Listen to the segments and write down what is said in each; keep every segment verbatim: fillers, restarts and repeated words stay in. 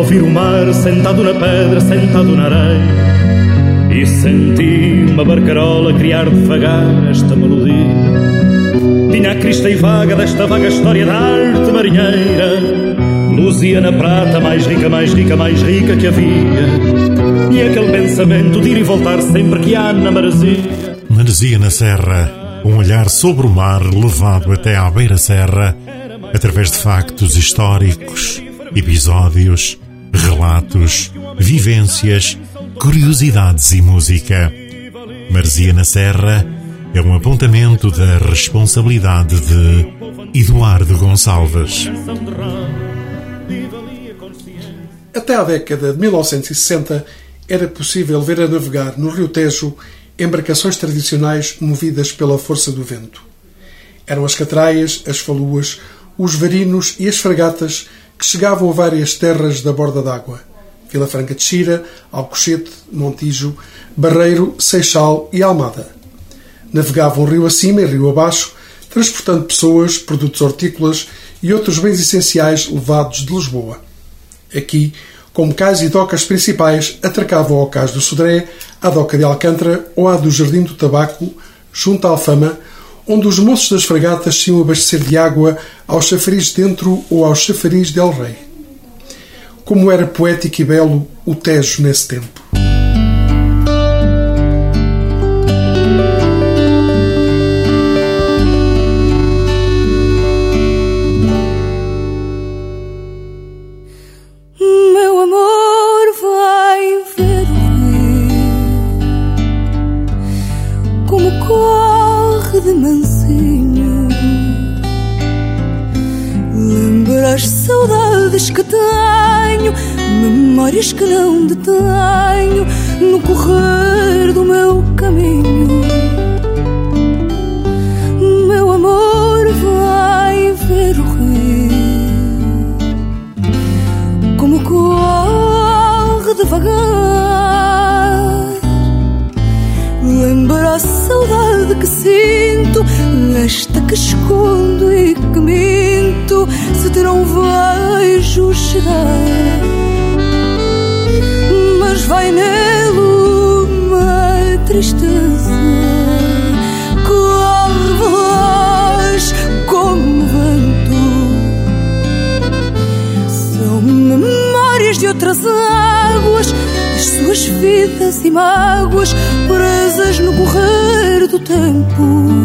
ouvir o mar sentado na pedra, sentado na areia, e senti uma barcarola criar devagar esta melodia. Tinha a crista e vaga desta vaga história da arte marinheira, luzia na prata mais rica, mais rica, mais rica que havia, e aquele pensamento de ir e voltar sempre que há na maresia. Maresia na serra, um olhar sobre o mar levado até à beira-serra, através de factos históricos, episódios, relatos, vivências, curiosidades e música. Maresia na Serra é um apontamento da responsabilidade de Eduardo Gonçalves. Até à década de mil novecentos e sessenta era possível ver a navegar no Rio Tejo embarcações tradicionais movidas pela força do vento. Eram as catraias, as faluas, os varinos e as fragatas que chegavam a várias terras da borda d'água: Vila Franca de Xira, Alcochete, Montijo, Barreiro, Seixal e Almada. Navegavam rio acima e rio abaixo, transportando pessoas, produtos hortícolas e outros bens essenciais levados de Lisboa. Aqui, como cais e docas principais, atracavam ao cais do Sodré, à doca de Alcântara ou à do Jardim do Tabaco, junto à Alfama, onde os moços das fragatas se iam abastecer de água aos chafariz dentro ou aos chafariz de El Rei. Como era poético e belo o Tejo nesse tempo. Meu amor vai ver o rio, como corre de mansinho. Lembra as saudades que tenho, memórias que não detenho no correr do meu caminho. Meu amor vai ver o rio, como corre devagar. Lembra a saudade que sinto, esta que escondo e que minto, se te não vejo chegar. Mas vai nele uma tristeza, corre veloz como vento. São memórias de outras águas, das suas vidas e mágoas, presas no correr do tempo.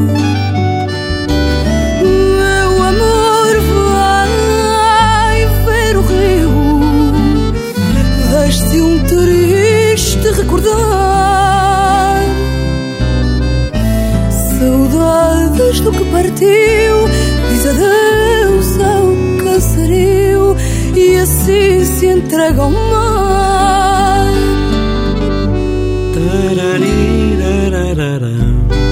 Meu amor vai ver o rio, deixe um triste recordar. Saudades do que partiu, diz adeus ao casario e assim se entrega ao mar. Tararirarararam,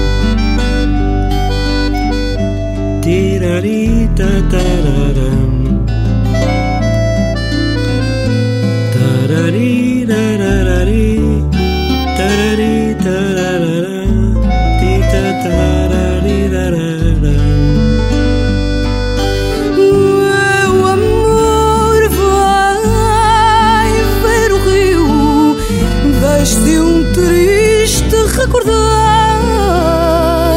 tiraritararam, tararirararari, tararitararam, titatarariraram. Meu amor vai ver o rio, deixe um triste recordar.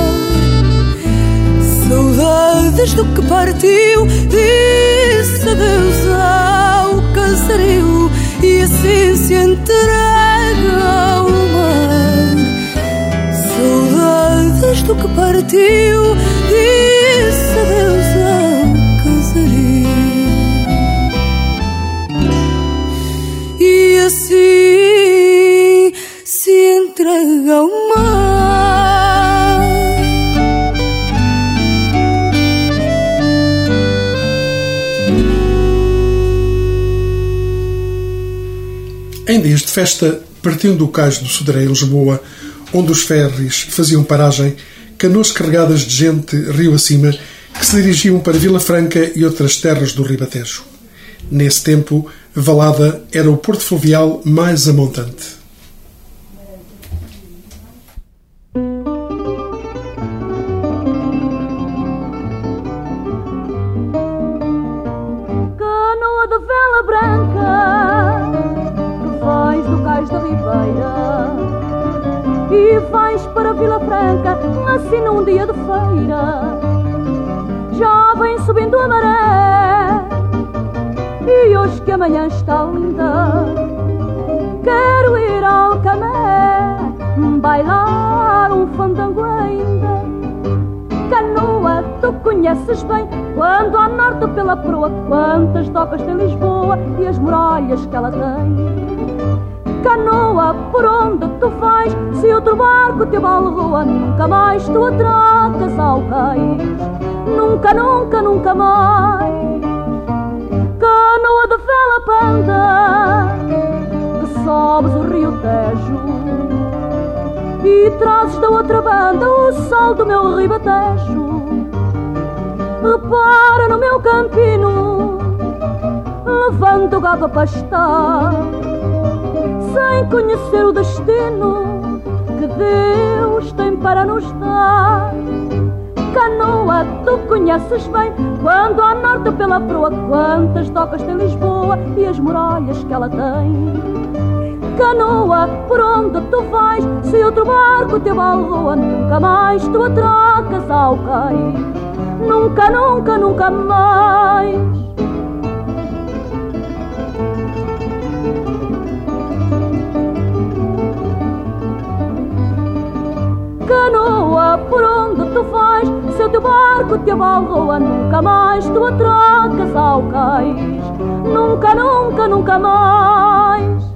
Saudades do que partiu, disse adeus ao casario e assim se entrega ao mar. Saudades do que partiu, disse adeus ao casario e assim se entrega ao mar. Em dias de festa, partiam do cais do Sodré em Lisboa, onde os ferries faziam paragem, canoas carregadas de gente rio acima, que se dirigiam para Vila Franca e outras terras do Ribatejo. Nesse tempo, Valada era o porto fluvial mais amontante. Canoa de vela branca, vais para Vila Franca, assim num dia de feira. Já vem subindo a maré, e hoje que amanhã está linda, quero ir ao Camé, bailar um fandango ainda. Canoa, tu conheces bem, quando ao norte pela proa, quantas docas tem Lisboa e as muralhas que ela tem. Canoa, por onde tu vais, se outro barco te abalroa, nunca mais tu atracas ao cais, nunca, nunca, nunca mais. Canoa de vela panda, que sobes o rio Tejo e trazes da outra banda o sol do meu ribatejo. Repara no meu campino, levando o gado a pastar, sem conhecer o destino que Deus tem para nos dar. Canoa, tu conheces bem, quando ao norte pela proa, quantas docas tem Lisboa e as muralhas que ela tem. Canoa, por onde tu vais, se outro barco te abalroa, nunca mais tu atracas ao cais, nunca, nunca, nunca mais. Canoa, por onde tu vais, se o teu barco te abalroa, nunca mais tu atracas ao cais, nunca, nunca, nunca mais.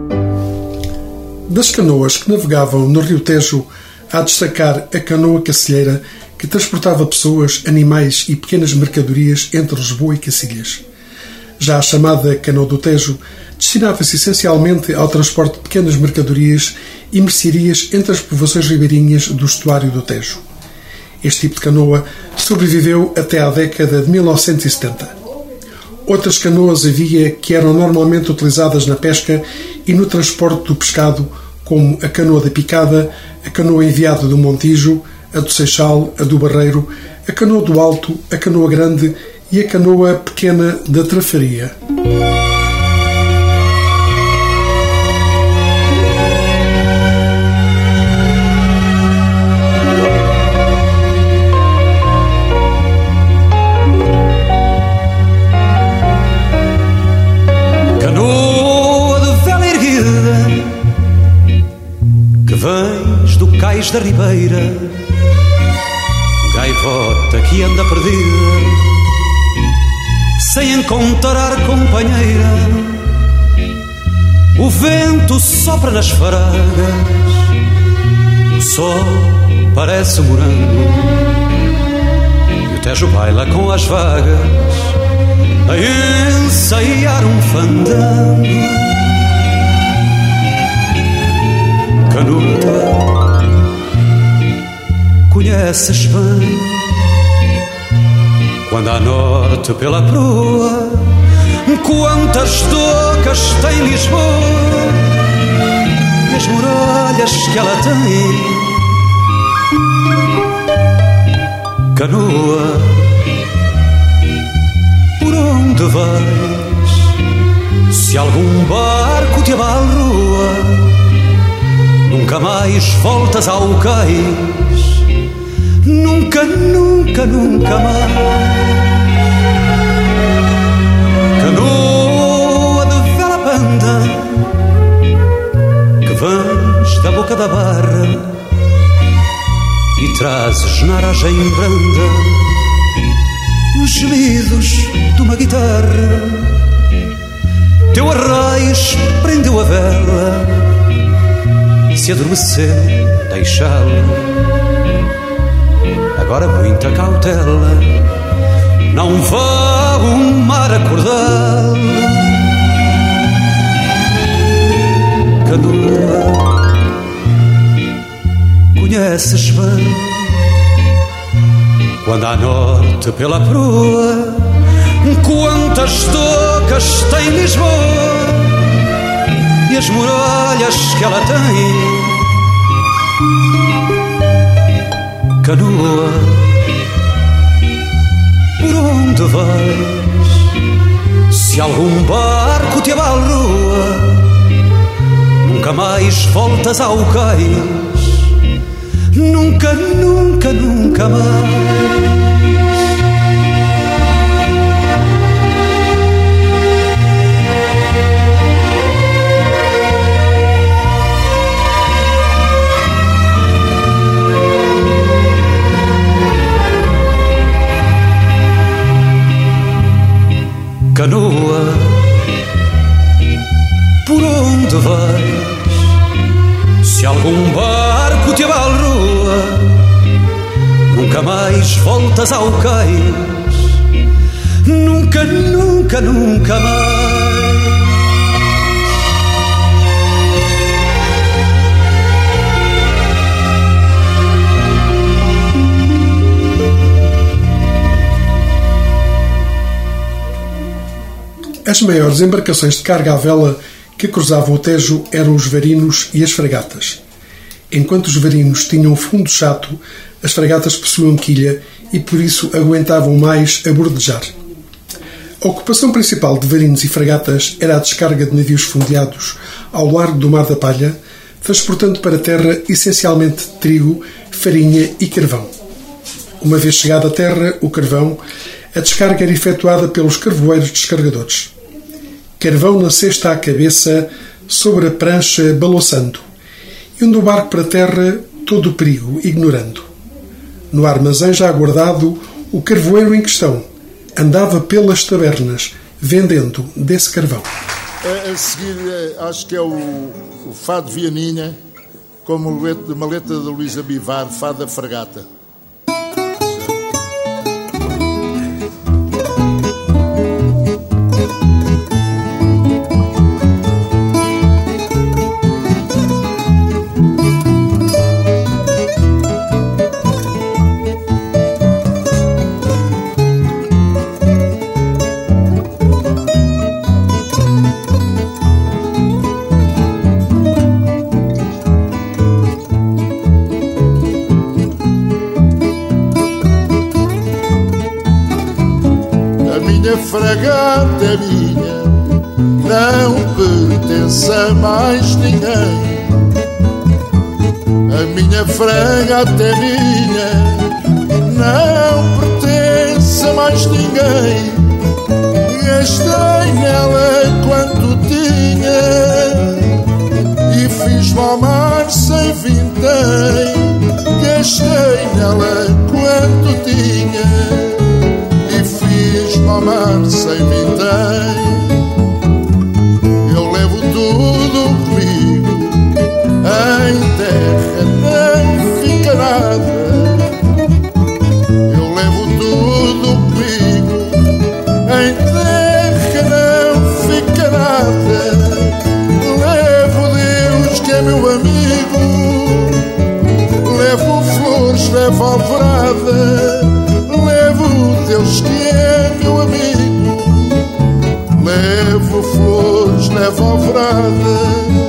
Das canoas que navegavam no rio Tejo, há a destacar a canoa cacilheira, que transportava pessoas, animais e pequenas mercadorias entre Lisboa e Cacilhas. Já a chamada canoa do Tejo destinava-se essencialmente ao transporte de pequenas mercadorias e mercearias entre as povoações ribeirinhas do estuário do Tejo. Este tipo de canoa sobreviveu até à década de mil novecentos e setenta. Outras canoas havia que eram normalmente utilizadas na pesca e no transporte do pescado, como a canoa da Picada, a canoa enviada do Montijo, a do Seixal, a do Barreiro, a canoa do Alto, a canoa grande e a canoa pequena da Trafaria. Da ribeira, gaivota que anda perdida, sem encontrar companheira. O vento sopra nas faragas, o sol parece morango, e o Tejo baila com as vagas a ensaiar um fandango. Canuta, conheces bem, quando a norte pela proa, quantas docas tem Lisboa e as muralhas que ela tem. Canoa, por onde vais, se algum barco te abalroa, nunca mais voltas ao cais, nunca, nunca, nunca mais. Canoa de vela banda, que vens da boca da barra e trazes na aragem branda os gemidos de uma guitarra. Teu arraiz prendeu a vela, se adormecer deixá-la. Agora muita cautela, não vá o mar acordá-la. Canoa, conheces bem, quando à norte pela proa, quantas docas tem Lisboa e as muralhas que ela tem. Canoa, por onde vais, se algum barco te abalroa, nunca mais voltas ao cais, nunca, nunca, nunca mais. Canoa, por onde vais? Se algum barco te abalroa, nunca mais voltas ao cais, nunca, nunca, nunca mais. As maiores embarcações de carga à vela que cruzavam o Tejo eram os varinos e as fragatas. Enquanto os varinos tinham fundo chato, as fragatas possuíam quilha e por isso aguentavam mais a bordejar. A ocupação principal de varinos e fragatas era a descarga de navios fundeados ao largo do Mar da Palha, transportando para a terra essencialmente trigo, farinha e carvão. Uma vez chegado à terra, o carvão, a descarga era efetuada pelos carvoeiros descargadores. Carvão na cesta à cabeça, sobre a prancha balouçando, e onde o barco para a terra, todo o perigo ignorando. No armazém já guardado, o carvoeiro em questão andava pelas tabernas, vendendo desse carvão. A, a seguir, acho que é o, o Fado Vianinha, como uma letra de Luísa Bivar, Fado da Fragata. Fragata é minha, não pertence a mais ninguém. A minha fragata é minha, não pertence a mais ninguém. Gastei nela quanto tinha e fiz-me ao mar sem vintém. Gastei nela quanto tinha, ao mar sem vintém. Eu levo tudo comigo, em terra não fica nada. Eu levo tudo comigo, em terra não fica nada. Levo Deus que é meu amigo, levo flores, levo alvorada. Levo Deus que é meu amigo, levo flores, levo alvorada.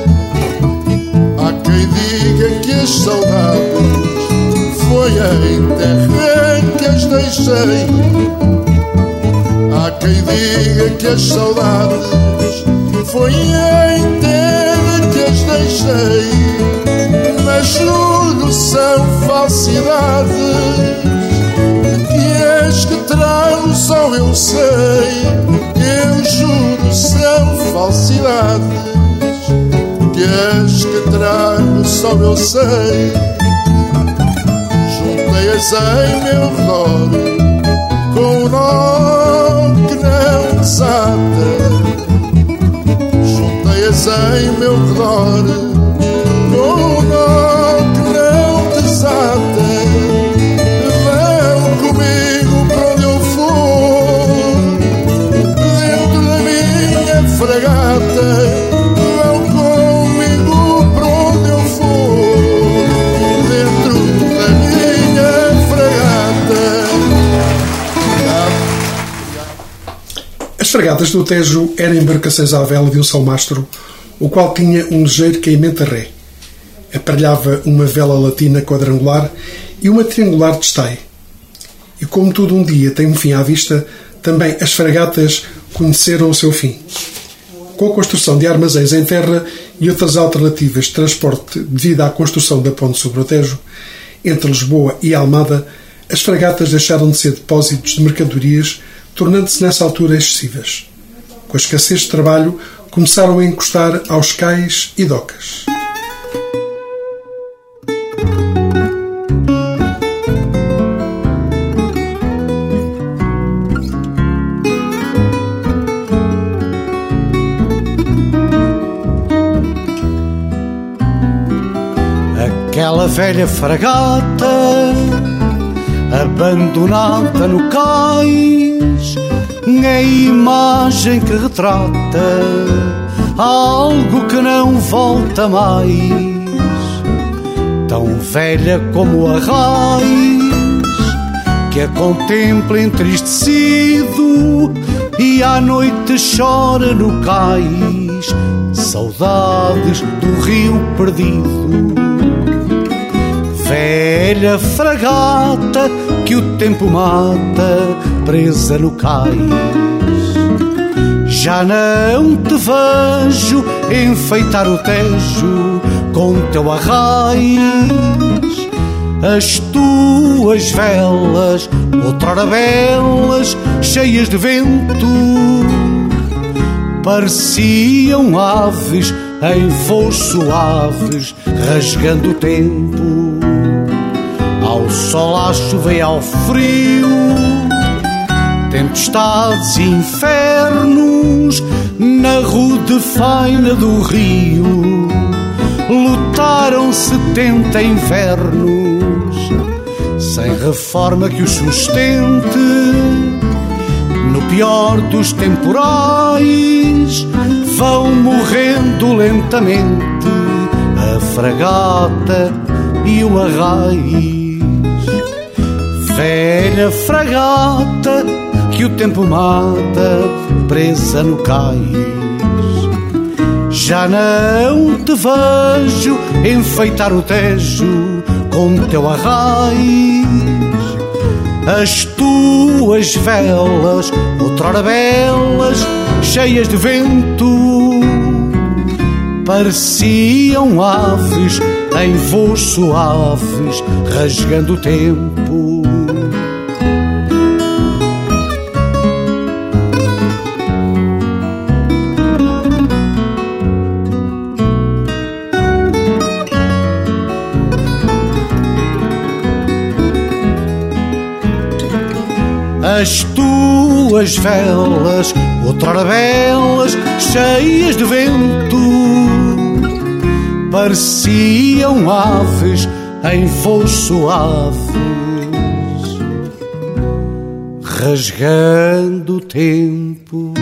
Há quem diga que as saudades foi em terra que as deixei. Há quem diga que as saudades foi em terra que as deixei. Mas juro são falsidades, as que trago só eu sei. Eu juro são falsidades, que as que trago só eu sei. Juntei-as em meu redor com um nó que não desata. Juntei-as em meu redor com um nó que não desata. Fragata, vão comigo para onde eu for, dentro da minha fragata. As fragatas do Tejo eram embarcações à vela de um só mastro, o qual tinha um ligeiro caimento a ré. Aparelhava uma vela latina quadrangular e uma triangular de estaio. E como tudo um dia tem um fim à vista, também as fragatas conheceram o seu fim. Com a construção de armazéns em terra e outras alternativas de transporte devido à construção da ponte sobre o Tejo, Entre Lisboa e Almada, as fragatas deixaram de ser depósitos de mercadorias, tornando-se nessa altura excessivas. Com a escassez de trabalho, começaram a encostar aos cais e docas. Aquela velha fragata abandonada no cais é a imagem que retrata algo que não volta mais, tão velha como a raiz que a contempla entristecido e à noite chora no cais saudades do rio perdido. Velha fragata que o tempo mata, presa no cais. Já não te vejo enfeitar o Tejo com teu arraiz. As tuas velas, outrora belas, cheias de vento, pareciam aves em voos suaves, rasgando o tempo. Ao sol, à chuva e ao frio, tempestades e infernos, na rude faina do rio, lutaram setenta invernos, sem reforma que os sustente. No pior dos temporais, vão morrendo lentamente a fragata e o arraiz. Velha fragata que o tempo mata, presa no cais. Já não te vejo enfeitar o Tejo com teu arraiz. As tuas velas, outrora belas, cheias de vento, pareciam aves em voos suaves, rasgando o tempo. As tuas velas, outrora belas, cheias de vento, pareciam aves em voos suaves, rasgando o tempo.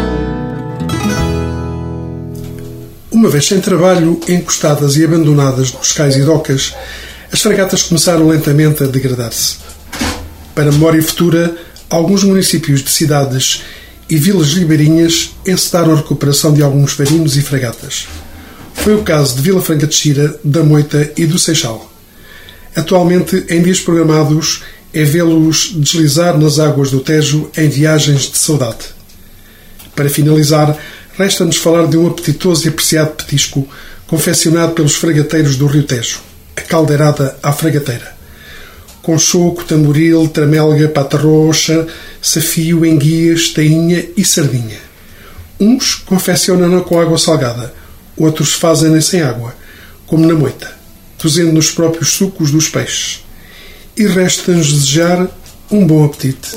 Uma vez sem trabalho, encostadas e abandonadas nos cais e docas, as fragatas começaram lentamente a degradar-se. Para memória futura, alguns municípios de cidades e vilas ribeirinhas encedaram a recuperação de alguns marinos e fragatas. Foi o caso de Vila Franca de Xira, da Moita e do Seixal. Atualmente, em dias programados, é vê-los deslizar nas águas do Tejo em viagens de saudade. Para finalizar, resta-nos falar de um apetitoso e apreciado petisco confeccionado pelos fragateiros do Rio Tejo, a caldeirada à fragateira. Com choco, tamboril, tramelga, pata roxa, safio, enguias, tainha e sardinha. Uns confeccionam-na com água salgada, outros fazem-na sem água, como na moita, cozendo nos próprios sucos dos peixes. E resta-nos desejar um bom apetite.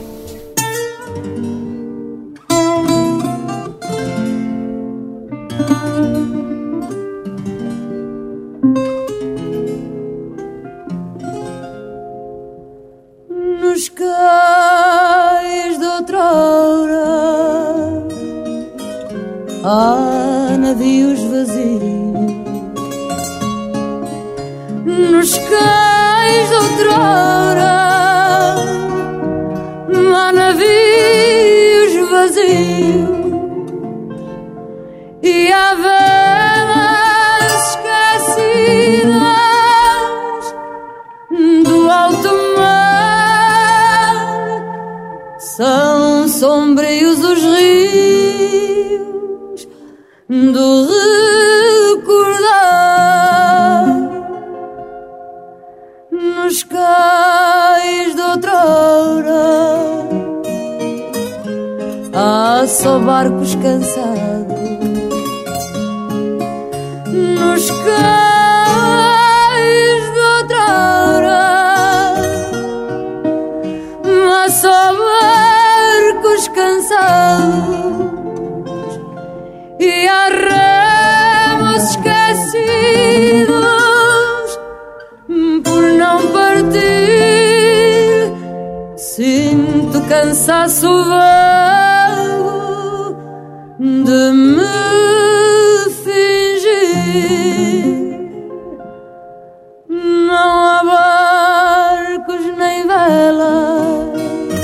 Nos cais de outrora há navios vazios. Nos cais de outrora há navios vazios e há velas esquecidas do alto mar. São sombrios os rios do recordar, nos cais de outrora. Há só barcos cansados nos cais de outrora. Há só barcos cansados e há ramos esquecidos por não partir. Sinto cansaço vago de me fingir. Não há barcos nem velas,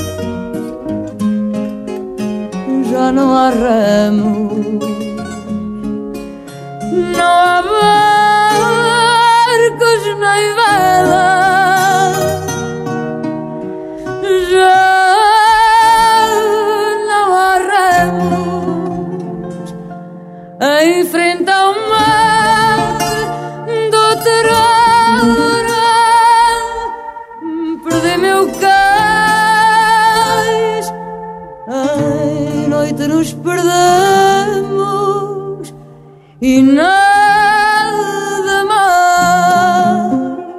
já não há ramos. Não há barcos nem velas, já não há remos. Em frente ao mar de outrora, perdi meu cais. Em noite nos perdemos e nada mais.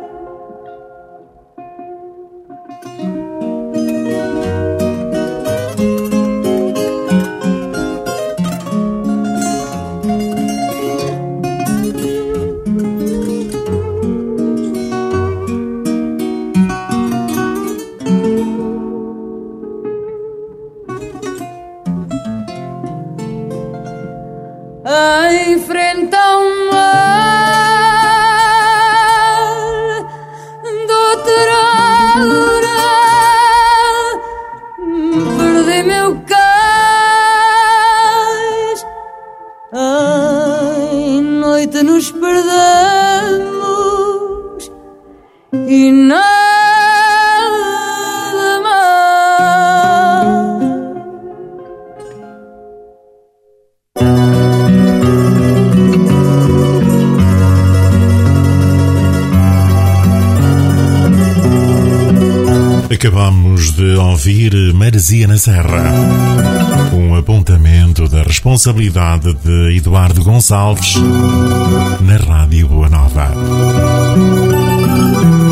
Em frente ao mar de outrora, perdi meu cais. Em noite nos perdemos e nada mais. Acabamos de ouvir Maresia na Serra, um apontamento da responsabilidade de Eduardo Gonçalves na Rádio Boa Nova.